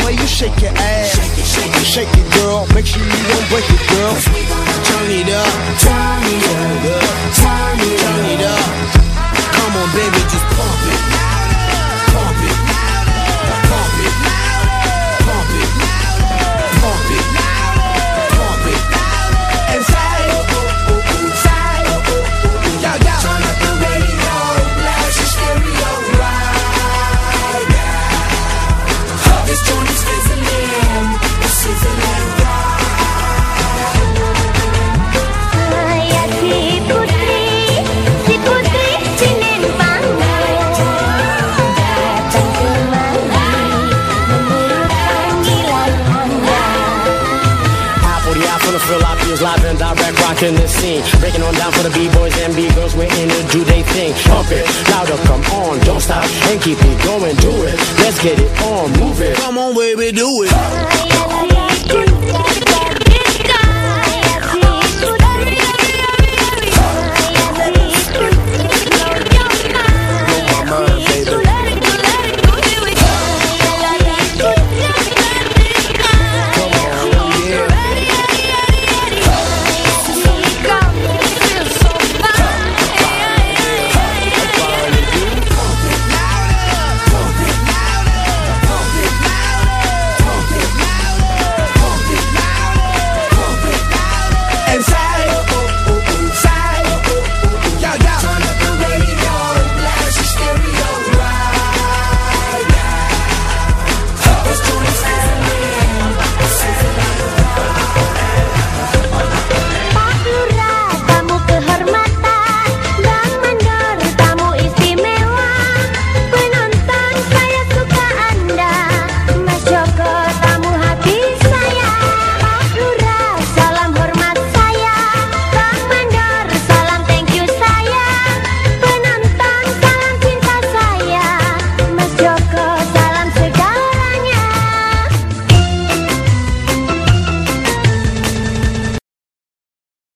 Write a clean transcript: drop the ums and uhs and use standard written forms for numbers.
way you shake your ass. Shake it, girl. Make sure you don't break it, girl. Turn it up. Turn it up. Turn it up. Come on, baby, just pump it. Pump it. Pump it. Pump it. Pump it. Pump it. And say, turn up the radio, blast your stereo right now. This joint is sizzling, it's sizzling right. Si putri cinin panggung, datang kemari menurut panggilan Anda. For the eye, from the fill, I feels live and direct, rocking the scene. Breaking on down for the B-boys and B-girls, we're in to do they thing. Pump it, louder, come on, don't stop, and keep it going, do it. Let's get it on, move it. Come on, baby, do it.